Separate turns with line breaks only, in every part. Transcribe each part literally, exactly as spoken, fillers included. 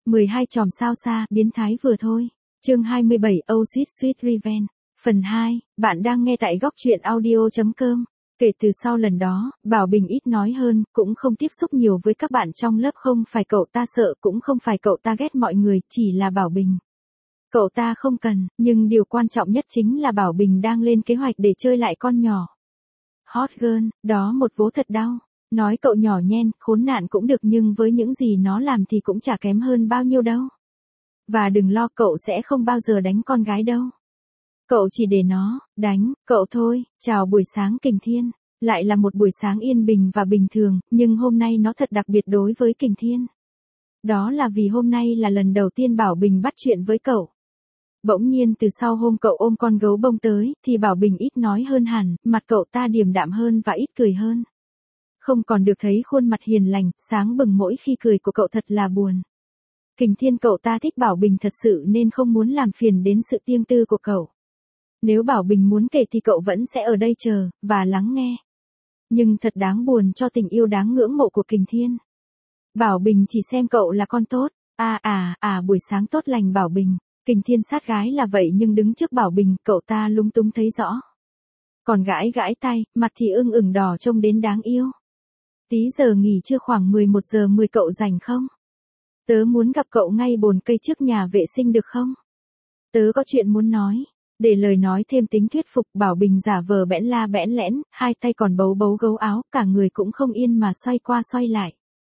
mười hai chòm sao xa, biến thái vừa thôi. Chương hai mươi bảy Oh Sweet Sweet Revenge. Phần hai, bạn đang nghe tại góc truyện audio chấm com. Kể từ sau lần đó, Bảo Bình ít nói hơn, cũng không tiếp xúc nhiều với các bạn trong lớp. Không phải cậu ta sợ, cũng không phải cậu ta ghét mọi người, chỉ là Bảo Bình. Cậu ta không cần, nhưng điều quan trọng nhất chính là Bảo Bình đang lên kế hoạch để chơi lại con nhỏ. Hot girl, đó một vố thật đau. Nói cậu nhỏ nhen, khốn nạn cũng được, nhưng với những gì nó làm thì cũng chả kém hơn bao nhiêu đâu. Và đừng lo, cậu sẽ không bao giờ đánh con gái đâu. Cậu chỉ để nó đánh cậu thôi. Chào buổi sáng Kình Thiên. Lại là một buổi sáng yên bình và bình thường, nhưng hôm nay nó thật đặc biệt đối với Kình Thiên. Đó là vì hôm nay là lần đầu tiên Bảo Bình bắt chuyện với cậu. Bỗng nhiên từ sau hôm cậu ôm con gấu bông tới, thì Bảo Bình ít nói hơn hẳn, mặt cậu ta điềm đạm hơn và ít cười hơn. Không còn được thấy khuôn mặt hiền lành, sáng bừng mỗi khi cười của cậu, thật là buồn. Kình Thiên cậu ta thích Bảo Bình thật sự nên không muốn làm phiền đến sự riêng tư của cậu. Nếu Bảo Bình muốn kể thì cậu vẫn sẽ ở đây chờ, và lắng nghe. Nhưng thật đáng buồn cho tình yêu đáng ngưỡng mộ của Kình Thiên. Bảo Bình chỉ xem cậu là con tốt. À à à buổi sáng tốt lành Bảo Bình. Kình Thiên sát gái là vậy nhưng đứng trước Bảo Bình, cậu ta lúng túng thấy rõ. Còn gãi gãi tay, mặt thì ưng ửng đỏ trông đến đáng yêu. Tí giờ nghỉ trưa khoảng mười một giờ mười cậu rảnh không? Tớ muốn gặp cậu ngay bồn cây trước nhà vệ sinh được không? Tớ có chuyện muốn nói. Để lời nói thêm tính thuyết phục, Bảo Bình giả vờ bẽn la bẽn lẽn, hai tay còn bấu bấu gấu áo, cả người cũng không yên mà xoay qua xoay lại.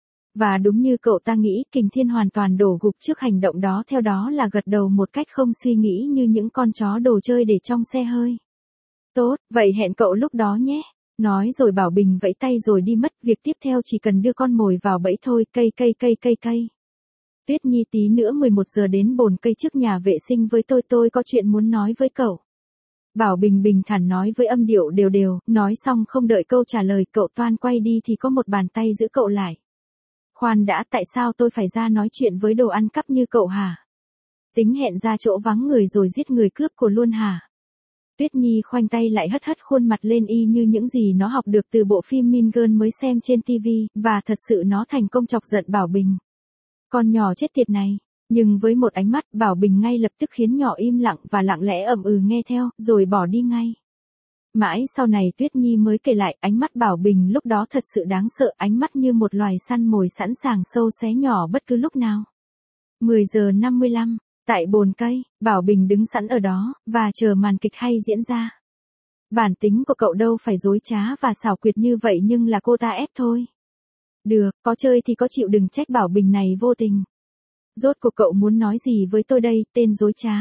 Và đúng như cậu ta nghĩ, Kình Thiên hoàn toàn đổ gục trước hành động đó, theo đó là gật đầu một cách không suy nghĩ như những con chó đồ chơi để trong xe hơi. Tốt, vậy hẹn cậu lúc đó nhé. Nói rồi Bảo Bình vẫy tay rồi đi mất. Việc tiếp theo chỉ cần đưa con mồi vào bẫy thôi. Cây cây cây cây cây. Tuyết Nhi, tí nữa mười một giờ đến bồn cây trước nhà vệ sinh với tôi, tôi có chuyện muốn nói với cậu. Bảo Bình bình thản nói với âm điệu đều đều, nói xong không đợi câu trả lời, cậu toan quay đi thì có một bàn tay giữ cậu lại. Khoan đã, tại sao tôi phải ra nói chuyện với đồ ăn cắp như cậu hả? Tính hẹn ra chỗ vắng người rồi giết người cướp của luôn hả? Tuyết Nhi khoanh tay lại, hất hất khuôn mặt lên y như những gì nó học được từ bộ phim Mean Girl mới xem trên ti vi, và thật sự nó thành công chọc giận Bảo Bình. Con nhỏ chết tiệt này. Nhưng với một ánh mắt, Bảo Bình ngay lập tức khiến nhỏ im lặng và lặng lẽ ậm ừ nghe theo, rồi bỏ đi ngay. Mãi sau này Tuyết Nhi mới kể lại, ánh mắt Bảo Bình lúc đó thật sự đáng sợ, ánh mắt như một loài săn mồi sẵn sàng sâu xé nhỏ bất cứ lúc nào. mười giờ năm mươi lăm, tại bồn cây, Bảo Bình đứng sẵn ở đó, và chờ màn kịch hay diễn ra. Bản tính của cậu đâu phải dối trá và xảo quyệt như vậy, nhưng là cô ta ép thôi. Được, có chơi thì có chịu, đừng trách Bảo Bình này vô tình. Rốt cuộc cậu muốn nói gì với tôi đây, tên dối trá?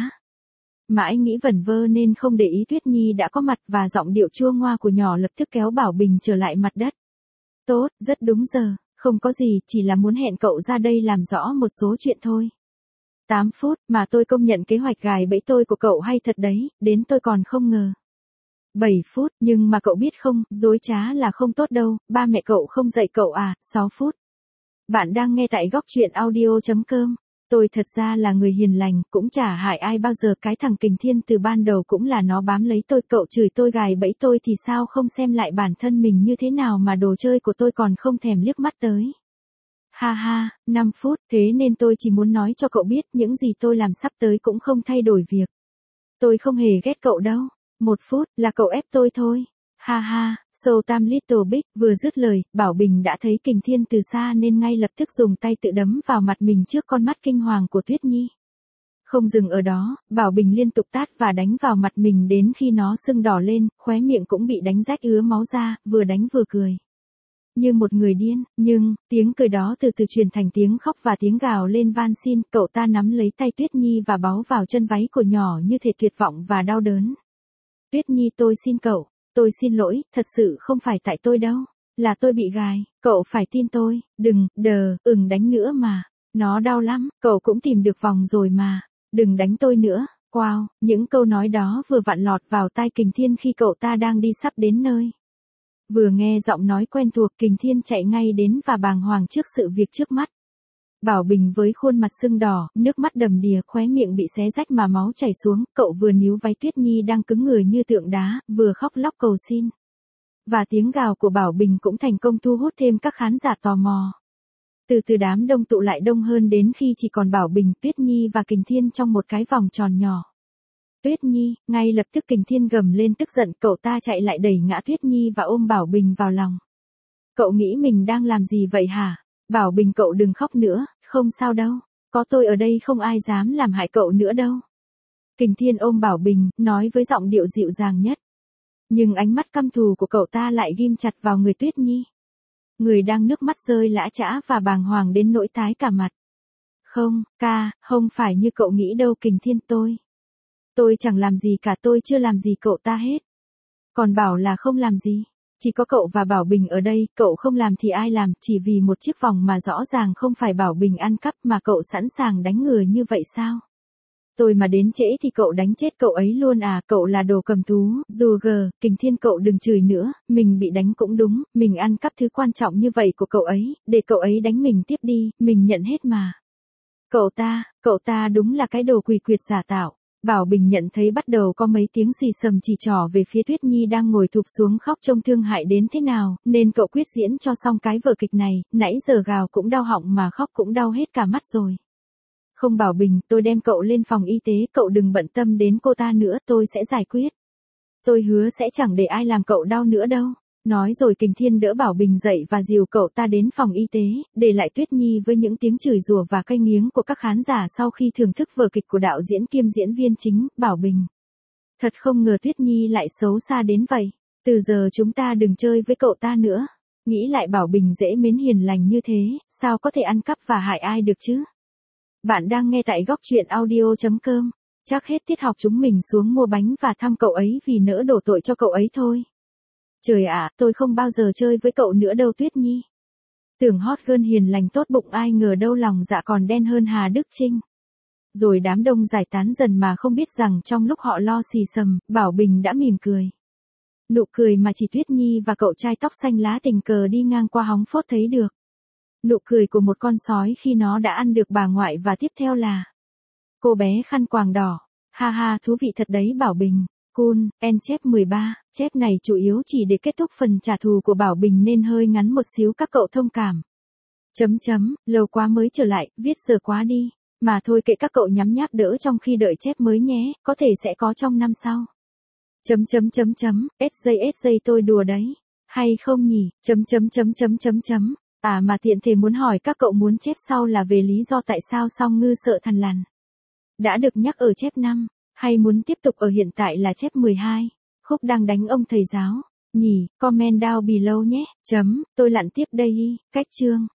Mãi nghĩ vẩn vơ nên không để ý Tuyết Nhi đã có mặt, và giọng điệu chua ngoa của nhỏ lập tức kéo Bảo Bình trở lại mặt đất. Tốt, rất đúng giờ, không có gì, chỉ là muốn hẹn cậu ra đây làm rõ một số chuyện thôi. tám phút, mà tôi công nhận kế hoạch gài bẫy tôi của cậu hay thật đấy, đến tôi còn không ngờ. bảy phút, nhưng mà cậu biết không, dối trá là không tốt đâu, ba mẹ cậu không dạy cậu à. sáu phút. Bạn đang nghe tại góc truyện audio chấm com. Tôi thật ra là người hiền lành, cũng chả hại ai bao giờ, cái thằng Kình Thiên từ ban đầu cũng là nó bám lấy tôi, cậu chửi tôi gài bẫy tôi thì sao không xem lại bản thân mình như thế nào mà đồ chơi của tôi còn không thèm liếc mắt tới. Ha ha, năm phút, thế nên tôi chỉ muốn nói cho cậu biết, những gì tôi làm sắp tới cũng không thay đổi việc. Tôi không hề ghét cậu đâu. Một phút, là cậu ép tôi thôi. Ha ha, so time little big, vừa dứt lời, Bảo Bình đã thấy Kình Thiên từ xa nên ngay lập tức dùng tay tự đấm vào mặt mình trước con mắt kinh hoàng của Tuyết Nhi. Không dừng ở đó, Bảo Bình liên tục tát và đánh vào mặt mình đến khi nó sưng đỏ lên, khóe miệng cũng bị đánh rách ứa máu ra, vừa đánh vừa cười. Như một người điên, nhưng, tiếng cười đó từ từ truyền thành tiếng khóc và tiếng gào lên van xin, cậu ta nắm lấy tay Tuyết Nhi và báu vào chân váy của nhỏ như thể tuyệt vọng và đau đớn. Tuyết Nhi, tôi xin cậu, tôi xin lỗi, thật sự không phải tại tôi đâu, là tôi bị gài, cậu phải tin tôi, đừng, đờ, ừng đánh nữa mà, nó đau lắm, cậu cũng tìm được vòng rồi mà, đừng đánh tôi nữa. Wow, những câu nói đó vừa vặn lọt vào tai Kình Thiên khi cậu ta đang đi sắp đến nơi. Vừa nghe giọng nói quen thuộc, Kình Thiên chạy ngay đến và bàng hoàng trước sự việc trước mắt. Bảo Bình với khuôn mặt sưng đỏ, nước mắt đầm đìa, khóe miệng bị xé rách mà máu chảy xuống, cậu vừa níu váy Tuyết Nhi đang cứng người như tượng đá, vừa khóc lóc cầu xin. Và tiếng gào của Bảo Bình cũng thành công thu hút thêm các khán giả tò mò. Từ từ đám đông tụ lại đông hơn đến khi chỉ còn Bảo Bình, Tuyết Nhi và Kình Thiên trong một cái vòng tròn nhỏ. Tuyết Nhi, ngay lập tức Kình Thiên gầm lên tức giận, cậu ta chạy lại đẩy ngã Tuyết Nhi và ôm Bảo Bình vào lòng. Cậu nghĩ mình đang làm gì vậy hả? Bảo Bình cậu đừng khóc nữa, không sao đâu, có tôi ở đây không ai dám làm hại cậu nữa đâu. Kình Thiên ôm Bảo Bình, nói với giọng điệu dịu dàng nhất. Nhưng ánh mắt căm thù của cậu ta lại ghim chặt vào người Tuyết Nhi. Người đang nước mắt rơi lã chã và bàng hoàng đến nỗi tái cả mặt. Không, ca, không phải như cậu nghĩ đâu Kình Thiên, tôi. Tôi chẳng làm gì cả, tôi chưa làm gì cậu ta hết. Còn bảo là không làm gì. Chỉ có cậu và Bảo Bình ở đây, cậu không làm thì ai làm, chỉ vì một chiếc vòng mà rõ ràng không phải Bảo Bình ăn cắp mà cậu sẵn sàng đánh người như vậy sao? Tôi mà đến trễ thì cậu đánh chết cậu ấy luôn à, cậu là đồ cầm thú, dù gờ, Kình Thiên cậu đừng chửi nữa, mình bị đánh cũng đúng, mình ăn cắp thứ quan trọng như vậy của cậu ấy, để cậu ấy đánh mình tiếp đi, mình nhận hết mà. Cậu ta, cậu ta đúng là cái đồ quỷ quyệt giả tạo. Bảo Bình nhận thấy bắt đầu có mấy tiếng xì xầm chỉ trỏ về phía Tuyết Nhi đang ngồi thụp xuống khóc trông thương hại đến thế nào, nên cậu quyết diễn cho xong cái vở kịch này, nãy giờ gào cũng đau họng mà khóc cũng đau hết cả mắt rồi. Không Bảo Bình, tôi đem cậu lên phòng y tế, cậu đừng bận tâm đến cô ta nữa, tôi sẽ giải quyết. Tôi hứa sẽ chẳng để ai làm cậu đau nữa đâu. Nói rồi Kình Thiên đỡ Bảo Bình dậy và dìu cậu ta đến phòng y tế, để lại Tuyết Nhi với những tiếng chửi rủa và cay nghiến của các khán giả sau khi thưởng thức vở kịch của đạo diễn kiêm diễn viên chính, Bảo Bình. Thật không ngờ Tuyết Nhi lại xấu xa đến vậy. Từ giờ chúng ta đừng chơi với cậu ta nữa. Nghĩ lại Bảo Bình dễ mến hiền lành như thế, sao có thể ăn cắp và hại ai được chứ? Bạn đang nghe tại góc truyện audio chấm com. Chắc hết tiết học chúng mình xuống mua bánh và thăm cậu ấy vì nỡ đổ tội cho cậu ấy thôi. Trời ạ, tôi không bao giờ chơi với cậu nữa đâu Tuyết Nhi. Tưởng hot girl hiền lành tốt bụng ai ngờ đâu lòng dạ còn đen hơn Hà Đức Chinh. Rồi đám đông giải tán dần mà không biết rằng trong lúc họ lo xì xầm, Bảo Bình đã mỉm cười. Nụ cười mà chỉ Tuyết Nhi và cậu trai tóc xanh lá tình cờ đi ngang qua hóng phốt thấy được. Nụ cười của một con sói khi nó đã ăn được bà ngoại và tiếp theo là cô bé khăn quàng đỏ. Ha ha, thú vị thật đấy Bảo Bình. Cool, en chép mười ba, chép này chủ yếu chỉ để kết thúc phần trả thù của Bảo Bình nên hơi ngắn một xíu các cậu thông cảm. Chấm chấm, lâu quá mới trở lại, viết giờ quá đi. Mà thôi kệ các cậu nhắm nháp đỡ trong khi đợi chép mới nhé, có thể sẽ có trong năm sau. Chấm chấm chấm chấm, sj sj tôi đùa đấy. Hay không nhỉ, chấm chấm chấm chấm chấm chấm. À mà tiện thể muốn hỏi các cậu muốn chép sau là về lý do tại sao Song Ngư sợ thằn lằn. Đã được nhắc ở chép năm. Hay muốn tiếp tục ở hiện tại là chép mười hai, Khúc đang đánh ông thầy giáo, nhỉ, comment down below nhé, chấm, tôi lặn tiếp đây y, cách chương.